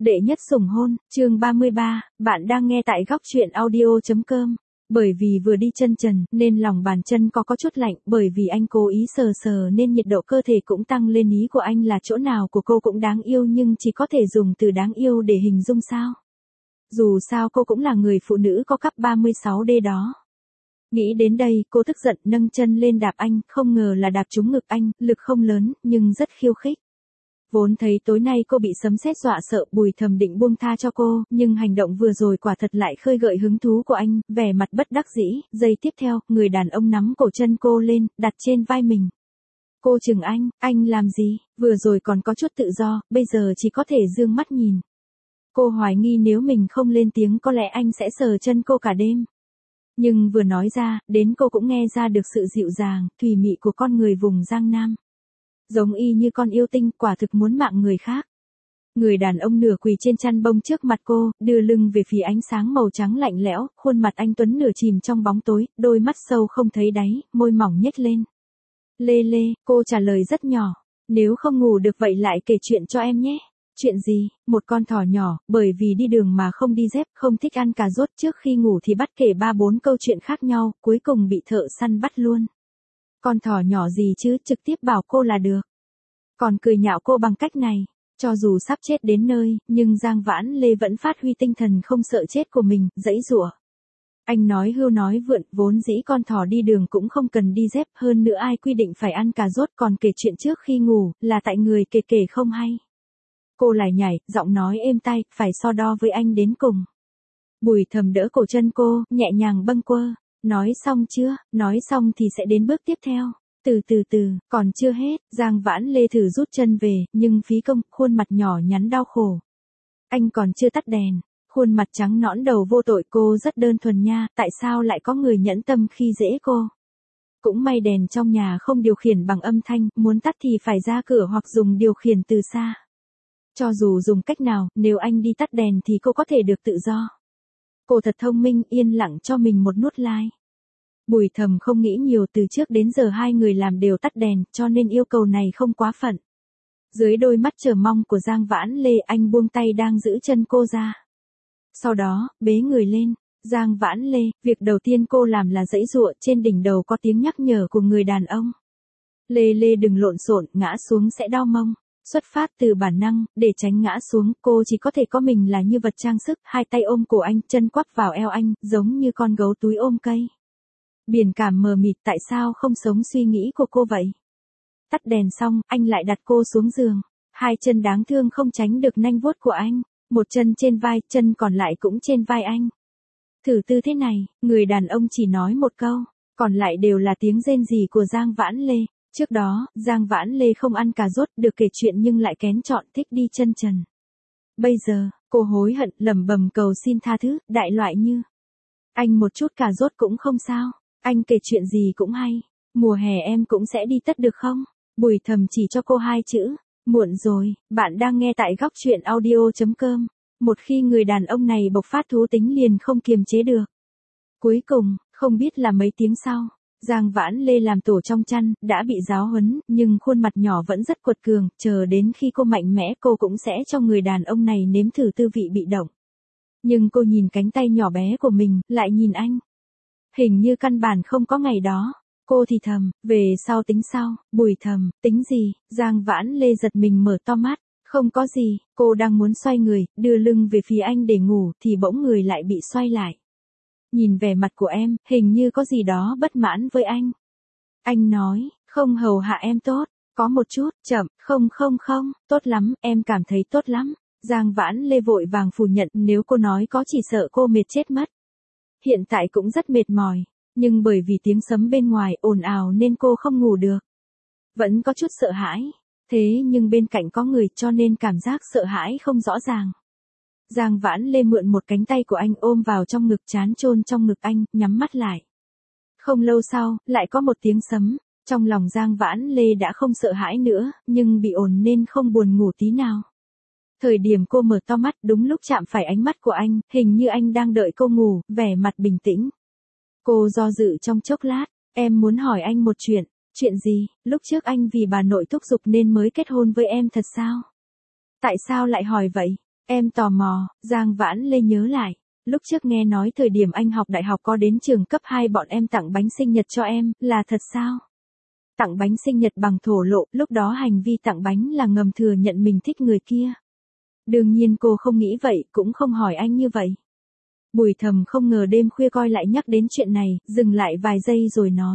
Đệ nhất sủng hôn, chương 33, bạn đang nghe tại góc truyện audio.com. Bởi vì vừa đi chân trần, nên lòng bàn chân có chút lạnh, bởi vì anh cố ý sờ sờ nên nhiệt độ cơ thể cũng tăng lên. Ý của anh là chỗ nào của cô cũng đáng yêu, nhưng chỉ có thể dùng từ đáng yêu để hình dung sao? Dù sao cô cũng là người phụ nữ có cấp 36D đó. Nghĩ đến đây, cô tức giận nâng chân lên đạp anh, không ngờ là đạp trúng ngực anh, lực không lớn, nhưng rất khiêu khích. Vốn thấy tối nay cô bị sấm sét dọa sợ, Bùi Thầm định buông tha cho cô, nhưng hành động vừa rồi quả thật lại khơi gợi hứng thú của anh, vẻ mặt bất đắc dĩ. Giây tiếp theo, người đàn ông nắm cổ chân cô lên, đặt trên vai mình. Cô chừng anh làm gì? Vừa rồi còn có chút tự do, bây giờ chỉ có thể dương mắt nhìn. Cô hoài nghi nếu mình không lên tiếng có lẽ anh sẽ sờ chân cô cả đêm. Nhưng vừa nói ra, đến cô cũng nghe ra được sự dịu dàng, thùy mị của con người vùng Giang Nam. Giống y như con yêu tinh, quả thực muốn mạng người khác. Người đàn ông nửa quỳ trên chăn bông trước mặt cô, đưa lưng về phía ánh sáng màu trắng lạnh lẽo, khuôn mặt anh tuấn nửa chìm trong bóng tối, đôi mắt sâu không thấy đáy, môi mỏng nhếch lên. Lê, cô trả lời rất nhỏ. Nếu không ngủ được vậy lại kể chuyện cho em nhé. Chuyện gì? Một con thỏ nhỏ, bởi vì đi đường mà không đi dép, không thích ăn cà rốt, trước khi ngủ thì bắt kể 3-4 câu chuyện khác nhau, cuối cùng bị thợ săn bắt luôn. Con thỏ nhỏ gì chứ, trực tiếp bảo cô là được. Còn cười nhạo cô bằng cách này. Cho dù sắp chết đến nơi, nhưng Giang Vãn Lê vẫn phát huy tinh thần không sợ chết của mình, giãy giụa. Anh nói hưu nói vượn, vốn dĩ con thỏ đi đường cũng không cần đi dép, hơn nữa ai quy định phải ăn cà rốt, còn kể chuyện trước khi ngủ, là tại người kể không hay. Cô lại nhảy, giọng nói êm tai, phải so đo với anh đến cùng. Bùi Thầm đỡ cổ chân cô, nhẹ nhàng bâng quơ. Nói xong chưa? Nói xong thì sẽ đến bước tiếp theo. Từ từ, còn chưa hết. Giang Vãn Lê thử rút chân về, nhưng phí công, khuôn mặt nhỏ nhắn đau khổ. Anh còn chưa tắt đèn. Khuôn mặt trắng nõn đầu vô tội, cô rất đơn thuần nha, tại sao lại có người nhẫn tâm khi dễ cô? Cũng may đèn trong nhà không điều khiển bằng âm thanh, muốn tắt thì phải ra cửa hoặc dùng điều khiển từ xa. Cho dù dùng cách nào, nếu anh đi tắt đèn thì cô có thể được tự do. Cô thật thông minh, yên lặng cho mình một nút like. Bùi Thầm không nghĩ nhiều, từ trước đến giờ hai người làm đều tắt đèn, cho nên yêu cầu này không quá phận. Dưới đôi mắt chờ mong của Giang Vãn Lê, anh buông tay đang giữ chân cô ra. Sau đó, bế người lên. Giang Vãn Lê, việc đầu tiên cô làm là giãy giụa, trên đỉnh đầu có tiếng nhắc nhở của người đàn ông. Lê đừng lộn xộn, ngã xuống sẽ đau mông. Xuất phát từ bản năng, để tránh ngã xuống, cô chỉ có thể có mình là như vật trang sức, hai tay ôm cổ anh, chân quắp vào eo anh, giống như con gấu túi ôm cây. Biển cảm mờ mịt, tại sao không sống suy nghĩ của cô vậy? Tắt đèn xong, anh lại đặt cô xuống giường. Hai chân đáng thương không tránh được nanh vuốt của anh. Một chân trên vai, chân còn lại cũng trên vai anh. Thử tư thế này, người đàn ông chỉ nói một câu, còn lại đều là tiếng rên rỉ của Giang Vãn Lê. Trước đó, Giang Vãn Lê không ăn cà rốt, được kể chuyện nhưng lại kén chọn, thích đi chân trần. Bây giờ, cô hối hận, lẩm bẩm cầu xin tha thứ, đại loại như: anh một chút cà rốt cũng không sao, anh kể chuyện gì cũng hay, mùa hè em cũng sẽ đi tất được không? Bùi Thầm chỉ cho cô hai chữ: muộn rồi. Bạn đang nghe tại góc truyện audio.com. Một khi người đàn ông này bộc phát thú tính liền không kiềm chế được. Cuối cùng, không biết là mấy tiếng sau, Giang Vãn Lê làm tổ trong chăn, đã bị giáo huấn, nhưng khuôn mặt nhỏ vẫn rất quật cường, chờ đến khi cô mạnh mẽ cô cũng sẽ cho người đàn ông này nếm thử tư vị bị động. Nhưng cô nhìn cánh tay nhỏ bé của mình, lại nhìn anh. Hình như căn bản không có ngày đó. Cô thì thầm, về sau tính sau. Bùi Thầm, tính gì? Giang Vãn Lê giật mình mở to mắt. Không có gì, cô đang muốn xoay người, đưa lưng về phía anh để ngủ, thì bỗng người lại bị xoay lại. Nhìn vẻ mặt của em, hình như có gì đó bất mãn với anh. Anh nói, không hầu hạ em tốt, có một chút, chậm, không, tốt lắm, em cảm thấy tốt lắm. Giang Vãn Lê vội vàng phủ nhận, nếu cô nói có chỉ sợ cô mệt chết mất. Hiện tại cũng rất mệt mỏi, nhưng bởi vì tiếng sấm bên ngoài ồn ào nên cô không ngủ được. Vẫn có chút sợ hãi, thế nhưng bên cạnh có người cho nên cảm giác sợ hãi không rõ ràng. Giang Vãn Lê mượn một cánh tay của anh ôm vào trong ngực, trán chôn trong ngực anh, nhắm mắt lại. Không lâu sau, lại có một tiếng sấm, trong lòng Giang Vãn Lê đã không sợ hãi nữa, nhưng bị ồn nên không buồn ngủ tí nào. Thời điểm cô mở to mắt, đúng lúc chạm phải ánh mắt của anh, hình như anh đang đợi cô ngủ, vẻ mặt bình tĩnh. Cô do dự trong chốc lát, em muốn hỏi anh một chuyện. Chuyện gì? Lúc trước anh vì bà nội thúc giục nên mới kết hôn với em thật sao? Tại sao lại hỏi vậy? Em tò mò, Giang Vãn Lê nhớ lại. Lúc trước nghe nói thời điểm anh học đại học có đến trường cấp 2 bọn em tặng bánh sinh nhật cho em, là thật sao? Tặng bánh sinh nhật bằng thổ lộ, lúc đó hành vi tặng bánh là ngầm thừa nhận mình thích người kia. Đương nhiên cô không nghĩ vậy, cũng không hỏi anh như vậy. Bùi Thầm không ngờ đêm khuya coi lại nhắc đến chuyện này, dừng lại vài giây rồi nói.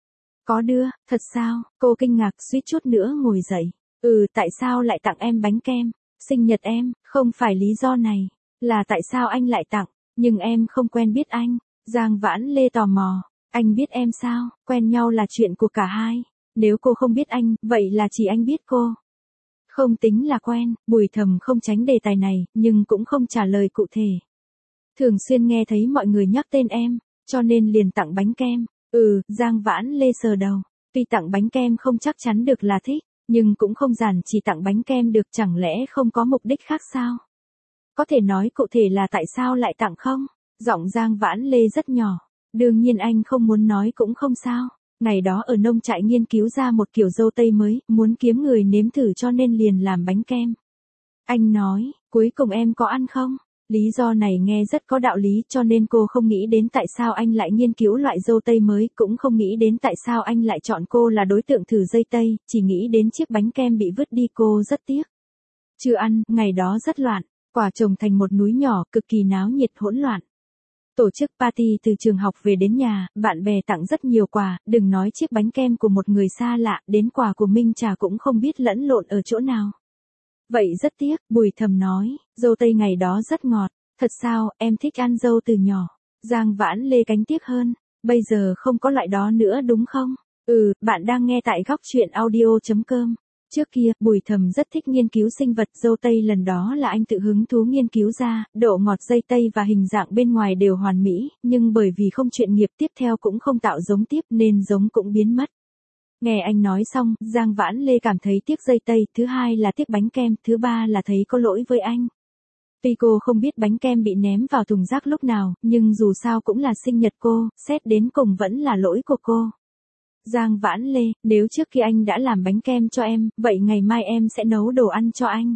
Có đưa, thật sao? Cô kinh ngạc suýt chút nữa ngồi dậy. Tại sao lại tặng em bánh kem? Sinh nhật em, không phải lý do này. Là tại sao anh lại tặng? Nhưng em không quen biết anh. Giang Vãn Lê tò mò. Anh biết em sao? Quen nhau là chuyện của cả hai. Nếu cô không biết anh, vậy là chỉ anh biết cô. Không tính là quen, Bùi Thầm không tránh đề tài này, nhưng cũng không trả lời cụ thể. Thường xuyên nghe thấy mọi người nhắc tên em, cho nên liền tặng bánh kem. Giang Vãn Lê sờ đầu. Tuy tặng bánh kem không chắc chắn được là thích, nhưng cũng không giản chỉ tặng bánh kem được, chẳng lẽ không có mục đích khác sao? Có thể nói cụ thể là tại sao lại tặng không? Giọng Giang Vãn Lê rất nhỏ. Đương nhiên anh không muốn nói cũng không sao. Ngày đó ở nông trại nghiên cứu ra một kiểu dâu tây mới, muốn kiếm người nếm thử cho nên liền làm bánh kem. Anh nói, cuối cùng em có ăn không? Lý do này nghe rất có đạo lý, cho nên cô không nghĩ đến tại sao anh lại nghiên cứu loại dâu tây mới, cũng không nghĩ đến tại sao anh lại chọn cô là đối tượng thử dây tây, chỉ nghĩ đến chiếc bánh kem bị vứt đi cô rất tiếc. Chưa ăn, ngày đó rất loạn, quả chồng thành một núi nhỏ, cực kỳ náo nhiệt hỗn loạn. Tổ chức party từ trường học về đến nhà, bạn bè tặng rất nhiều quà, đừng nói chiếc bánh kem của một người xa lạ, đến quà của Minh Trà cũng không biết lẫn lộn ở chỗ nào. Vậy rất tiếc, Bùi Thầm nói, dâu tây ngày đó rất ngọt. Thật sao, em thích ăn dâu từ nhỏ. Giang Vãn Lê cánh tiếc hơn, bây giờ không có loại đó nữa đúng không? Bạn đang nghe tại góc truyện audio.com. Trước kia, Bùi Thầm rất thích nghiên cứu sinh vật, dâu tây lần đó là anh tự hứng thú nghiên cứu ra, độ ngọt dây tây và hình dạng bên ngoài đều hoàn mỹ, nhưng bởi vì không chuyện nghiệp tiếp theo cũng không tạo giống tiếp nên giống cũng biến mất. Nghe anh nói xong, Giang Vãn Lê cảm thấy tiếc dây tây, thứ hai là tiếc bánh kem, thứ ba là thấy có lỗi với anh. Tuy cô không biết bánh kem bị ném vào thùng rác lúc nào, nhưng dù sao cũng là sinh nhật cô, xét đến cùng vẫn là lỗi của cô. Giang Vãn Lê, nếu trước khi anh đã làm bánh kem cho em, vậy ngày mai em sẽ nấu đồ ăn cho anh.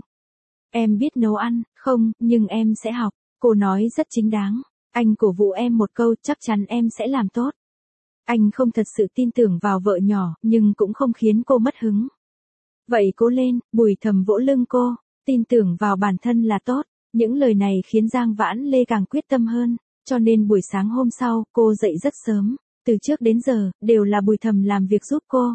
Em biết nấu ăn, không, nhưng em sẽ học. Cô nói rất chính đáng. Anh cổ vũ em một câu, chắc chắn em sẽ làm tốt. Anh không thật sự tin tưởng vào vợ nhỏ, nhưng cũng không khiến cô mất hứng. Vậy cố lên, Bùi Thầm vỗ lưng cô, tin tưởng vào bản thân là tốt. Những lời này khiến Giang Vãn Lê càng quyết tâm hơn, cho nên buổi sáng hôm sau, cô dậy rất sớm, từ trước đến giờ, đều là Bùi Thầm làm việc giúp cô.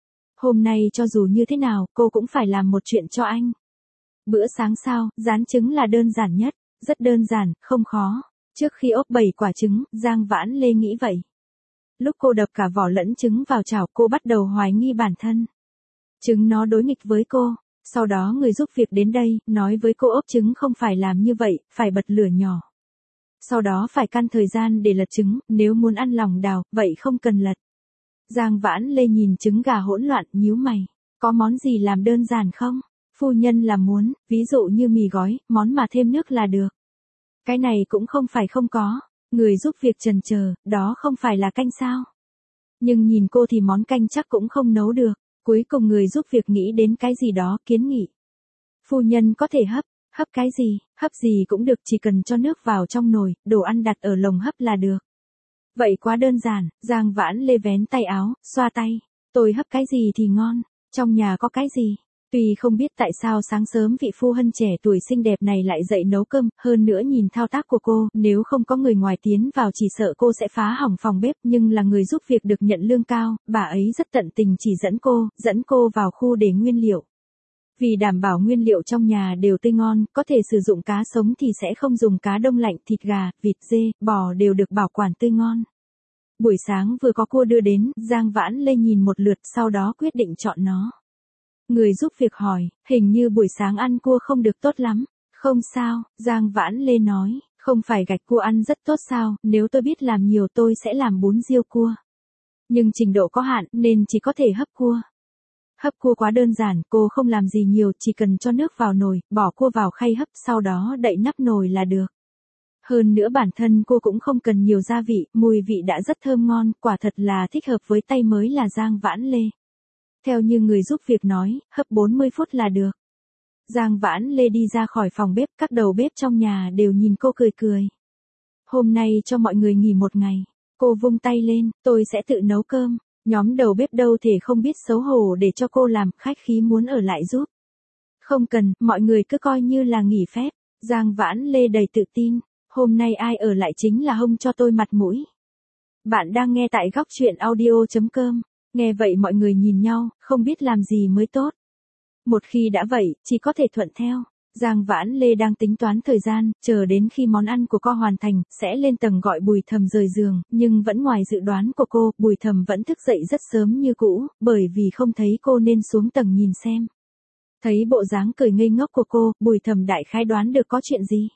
Hôm nay cho dù như thế nào, cô cũng phải làm một chuyện cho anh. Bữa sáng sao, rán trứng là đơn giản nhất, rất đơn giản, không khó. Trước khi ốp 7 quả trứng, Giang Vãn Lê nghĩ vậy. Lúc cô đập cả vỏ lẫn trứng vào chảo, cô bắt đầu hoài nghi bản thân. Trứng nó đối nghịch với cô. Sau đó người giúp việc đến đây, nói với cô ốp trứng không phải làm như vậy, phải bật lửa nhỏ. Sau đó phải căn thời gian để lật trứng, nếu muốn ăn lòng đào, vậy không cần lật. Giang Vãn Lê nhìn trứng gà hỗn loạn, nhíu mày. Có món gì làm đơn giản không? Phu nhân là muốn, ví dụ như mì gói, món mà thêm nước là được. Cái này cũng không phải không có. Người giúp việc chần chờ, đó không phải là canh sao? Nhưng nhìn cô thì món canh chắc cũng không nấu được. Cuối cùng người giúp việc nghĩ đến cái gì đó, kiến nghị. Phu nhân có thể hấp cái gì, hấp gì cũng được, chỉ cần cho nước vào trong nồi, đồ ăn đặt ở lồng hấp là được. Vậy quá đơn giản, Giang Vãn Lê vén tay áo, xoa tay. Tôi hấp cái gì thì ngon, trong nhà có cái gì. Tuy không biết tại sao sáng sớm vị phu hân trẻ tuổi xinh đẹp này lại dậy nấu cơm, hơn nữa nhìn thao tác của cô, nếu không có người ngoài tiến vào chỉ sợ cô sẽ phá hỏng phòng bếp, nhưng là người giúp việc được nhận lương cao, bà ấy rất tận tình chỉ dẫn cô vào khu để nguyên liệu. Vì đảm bảo nguyên liệu trong nhà đều tươi ngon, có thể sử dụng cá sống thì sẽ không dùng cá đông lạnh, thịt gà, vịt dê, bò đều được bảo quản tươi ngon. Buổi sáng vừa có cua đưa đến, Giang Vãn Lê nhìn một lượt, sau đó quyết định chọn nó. Người giúp việc hỏi, hình như buổi sáng ăn cua không được tốt lắm. Không sao, Giang Vãn Lê nói, không phải gạch cua ăn rất tốt sao, nếu tôi biết làm nhiều tôi sẽ làm bún riêu cua. Nhưng trình độ có hạn nên chỉ có thể hấp cua. Hấp cua quá đơn giản, cô không làm gì nhiều, chỉ cần cho nước vào nồi, bỏ cua vào khay hấp, sau đó đậy nắp nồi là được. Hơn nữa bản thân cô cũng không cần nhiều gia vị, mùi vị đã rất thơm ngon, quả thật là thích hợp với tay mới là Giang Vãn Lê. Theo như người giúp việc nói, hấp 40 phút là được. Giang Vãn Lê đi ra khỏi phòng bếp, các đầu bếp trong nhà đều nhìn cô cười cười. Hôm nay cho mọi người nghỉ một ngày. Cô vung tay lên, tôi sẽ tự nấu cơm. Nhóm đầu bếp đâu thể không biết xấu hổ để cho cô làm, khách khí muốn ở lại giúp. Không cần, mọi người cứ coi như là nghỉ phép. Giang Vãn Lê đầy tự tin. Hôm nay ai ở lại chính là hông cho tôi mặt mũi. Bạn đang nghe tại góc chuyện audio.com. Nghe vậy mọi người nhìn nhau, không biết làm gì mới tốt. Một khi đã vậy, chỉ có thể thuận theo. Giang Vãn Lê đang tính toán thời gian, chờ đến khi món ăn của cô hoàn thành, sẽ lên tầng gọi Bùi Thầm rời giường, nhưng vẫn ngoài dự đoán của cô, Bùi Thầm vẫn thức dậy rất sớm như cũ, bởi vì không thấy cô nên xuống tầng nhìn xem. Thấy bộ dáng cười ngây ngốc của cô, Bùi Thầm đại khái đoán được có chuyện gì.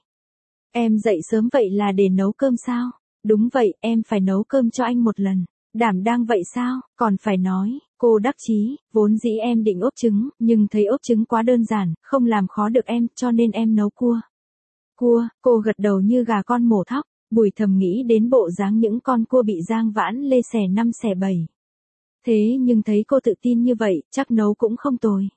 Em dậy sớm vậy là để nấu cơm sao? Đúng vậy, em phải nấu cơm cho anh một lần. Đảm đang vậy sao, còn phải nói, cô đắc chí, vốn dĩ em định ốp trứng, nhưng thấy ốp trứng quá đơn giản, không làm khó được em, cho nên em nấu cua. Cua, cô gật đầu như gà con mổ thóc, Bùi Thầm nghĩ đến bộ dáng những con cua bị Giang Vãn Lê xẻ 5 xẻ 7. Thế nhưng thấy cô tự tin như vậy, chắc nấu cũng không tồi.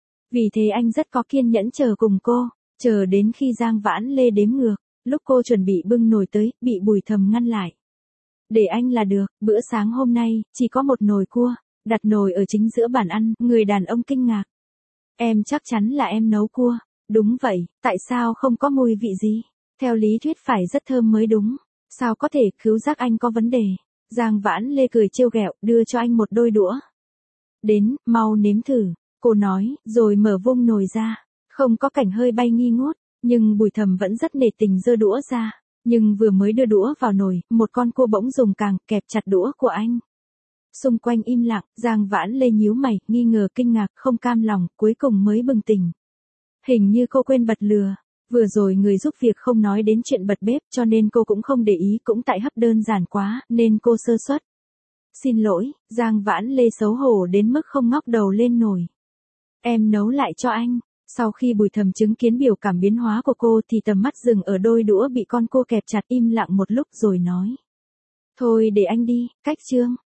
Vì thế anh rất có kiên nhẫn chờ cùng cô, chờ đến khi Giang Vãn Lê đếm ngược, lúc cô chuẩn bị bưng nồi tới, bị Bùi Thầm ngăn lại. Để anh là được, bữa sáng hôm nay, chỉ có một nồi cua, đặt nồi ở chính giữa bàn ăn, người đàn ông kinh ngạc. Em chắc chắn là em nấu cua. Đúng vậy, tại sao không có mùi vị gì? Theo lý thuyết phải rất thơm mới đúng. Sao có thể, khứu giác anh có vấn đề. Giang Vãn Lê cười trêu ghẹo, đưa cho anh một đôi đũa. Đến, mau nếm thử, cô nói, rồi mở vung nồi ra. Không có cảnh hơi bay nghi ngút, nhưng Bùi Thầm vẫn rất nể tình giơ đũa ra. Nhưng vừa mới đưa đũa vào nồi, một con cua bỗng dùng càng kẹp chặt đũa của anh. Xung quanh im lặng, Giang Vãn Lê nhíu mày, nghi ngờ kinh ngạc, không cam lòng, cuối cùng mới bừng tỉnh. Hình như cô quên bật lừa. Vừa rồi người giúp việc không nói đến chuyện bật bếp, cho nên cô cũng không để ý, cũng tại hấp đơn giản quá, nên cô sơ suất. Xin lỗi, Giang Vãn Lê xấu hổ đến mức không ngóc đầu lên nổi. Em nấu lại cho anh. Sau khi Bùi Thầm chứng kiến biểu cảm biến hóa của cô thì tầm mắt dừng ở đôi đũa bị con cua kẹp chặt, im lặng một lúc rồi nói. Thôi để anh đi, cách chương.